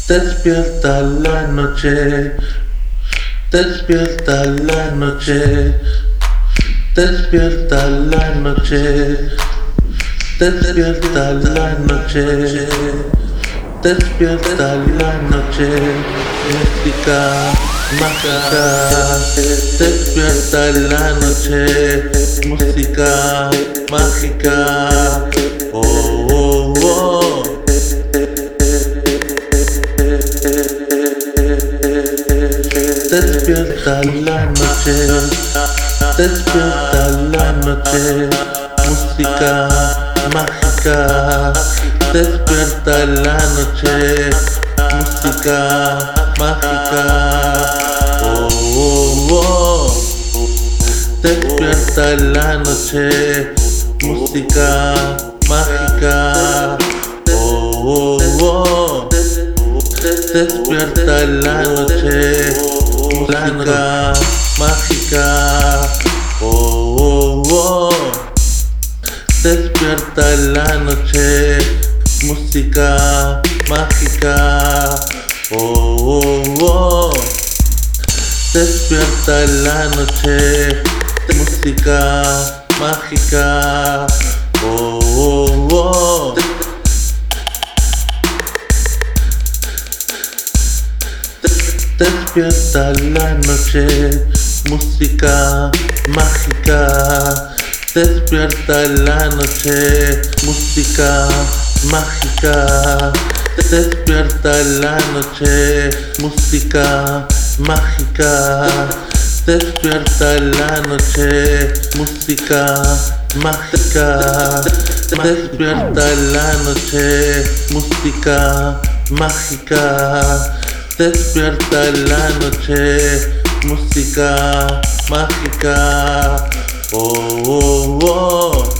Despierta la noche, despierta la noche, despierta la noche, despierta la noche, despierta la noche, música mágica, despierta la noche, música mágica, oh, oh, oh. Despierta la noche, despierta la noche, música mágica, despierta la noche, música mágica, oh, oh, oh. Despierta la noche, música mágica, oh, oh, oh. Despierta la noche, música mágica, oh, oh, oh. Despierta la noche, música mágica, oh, oh, oh. Despierta la noche, música mágica, oh, oh, oh. Despierta la noche, música mágica, despierta la noche, música mágica, despierta la noche, música mágica, despierta la noche, música mágica, despierta la noche, música mágica. Despierta la noche, música mágica, oh, oh, oh.